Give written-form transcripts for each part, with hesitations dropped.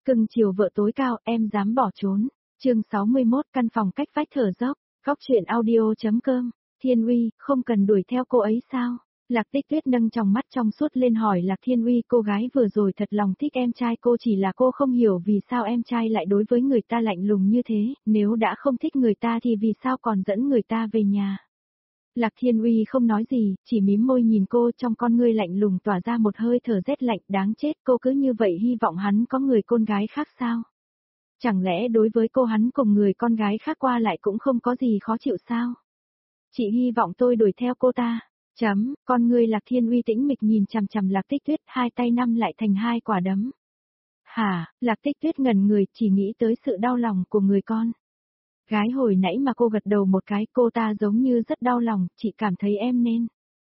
Cưng chiều vợ tối cao, em dám bỏ trốn. Chương 61, căn phòng cách vách thở dốc. Góc truyện audio.com. Thiên Uy, không cần đuổi theo cô ấy sao? Lạc Tích Tuyết nâng tròng mắt trong suốt lên hỏi Lạc Thiên Uy, cô gái vừa rồi thật lòng thích em trai cô, chỉ là cô không hiểu vì sao em trai lại đối với người ta lạnh lùng như thế, nếu đã không thích người ta thì vì sao còn dẫn người ta về nhà. Lạc Thiên Uy không nói gì, chỉ mím môi nhìn cô, trong con ngươi lạnh lùng tỏa ra một hơi thở rét lạnh, đáng chết, cô cứ như vậy hy vọng hắn có người con gái khác sao? Chẳng lẽ đối với cô hắn cùng người con gái khác qua lại cũng không có gì khó chịu sao? Chị hy vọng tôi đuổi theo cô ta. Con ngươi Lạc Thiên Uy tĩnh mịch nhìn chằm chằm Lạc Tích Tuyết, hai tay nắm lại thành hai quả đấm. Hả? Lạc Tích Tuyết ngẩn người, chỉ nghĩ tới sự đau lòng của người con gái hồi nãy mà cô gật đầu một cái, cô ta giống như rất đau lòng, chị cảm thấy em nên.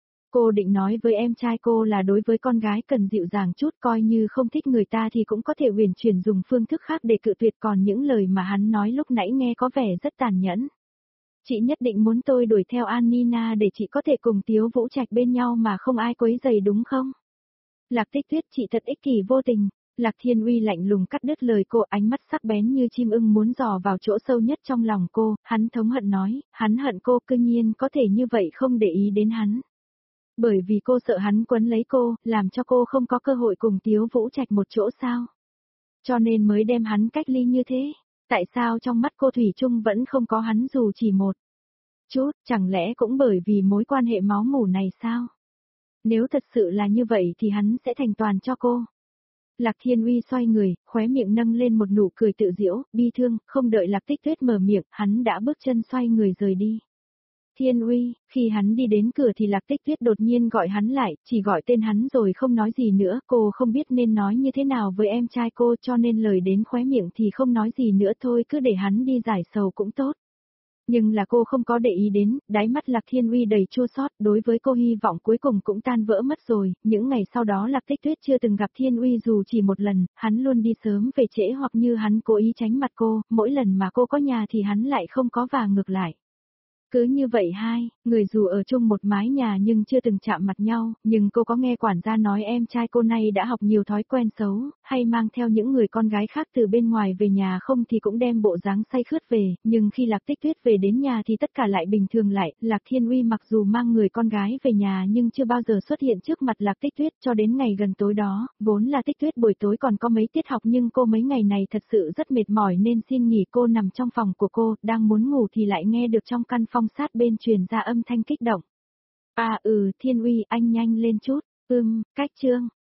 Cô định nói với em trai cô là đối với con gái cần dịu dàng chút, coi như không thích người ta thì cũng có thể huyền chuyển dùng phương thức khác để cự tuyệt, còn những lời mà hắn nói lúc nãy nghe có vẻ rất tàn nhẫn. Chị nhất định muốn tôi đuổi theo An Nina để chị có thể cùng Tiếu Vũ Trạch bên nhau mà không ai quấy rầy đúng không? Lạc Tích Tuyết, chị thật ích kỷ vô tình. Lạc Thiên Uy lạnh lùng cắt đứt lời cô, ánh mắt sắc bén như chim ưng muốn dò vào chỗ sâu nhất trong lòng cô, hắn thống hận nói, hắn hận cô, cư nhiên có thể như vậy không để ý đến hắn. Bởi vì cô sợ hắn quấn lấy cô, làm cho cô không có cơ hội cùng Tiếu Vũ Trạch một chỗ sao? Cho nên mới đem hắn cách ly như thế. Tại sao trong mắt cô thủy chung vẫn không có hắn dù chỉ một chút, chẳng lẽ cũng bởi vì mối quan hệ máu mủ này sao? Nếu thật sự là như vậy thì hắn sẽ thành toàn cho cô. Lạc Thiên Uy xoay người, khóe miệng nâng lên một nụ cười tự giễu, bi thương, không đợi Lạc Tích Tuyết mở miệng, hắn đã bước chân xoay người rời đi. Thiên Uy, khi hắn đi đến cửa thì Lạc Tích Tuyết đột nhiên gọi hắn lại, chỉ gọi tên hắn rồi không nói gì nữa, cô không biết nên nói như thế nào với em trai cô, cho nên lời đến khóe miệng thì không nói gì nữa thôi, cứ để hắn đi giải sầu cũng tốt. Nhưng là cô không có để ý đến, đáy mắt Lạc Thiên Uy đầy chua xót, đối với cô hy vọng cuối cùng cũng tan vỡ mất rồi, những ngày sau đó Lạc Tích Tuyết chưa từng gặp Thiên Uy dù chỉ một lần, hắn luôn đi sớm về trễ hoặc như hắn cố ý tránh mặt cô, mỗi lần mà cô có nhà thì hắn lại không có và ngược lại. Cứ như vậy hai người dù ở chung một mái nhà nhưng chưa từng chạm mặt nhau, nhưng cô có nghe quản gia nói em trai cô này đã học nhiều thói quen xấu, hay mang theo những người con gái khác từ bên ngoài về nhà không thì cũng đem bộ dáng say khướt về, nhưng khi Lạc Tích Tuyết về đến nhà thì tất cả lại bình thường lại, Lạc Thiên Uy mặc dù mang người con gái về nhà nhưng chưa bao giờ xuất hiện trước mặt Lạc Tích Tuyết cho đến ngày gần tối đó, vốn là Tích Tuyết buổi tối còn có mấy tiết học nhưng cô mấy ngày này thật sự rất mệt mỏi nên xin nghỉ, cô nằm trong phòng của cô, đang muốn ngủ thì lại nghe được trong căn phòng sát bên truyền ra âm thanh kích động. Thiên Uy, anh nhanh lên chút. Cách chương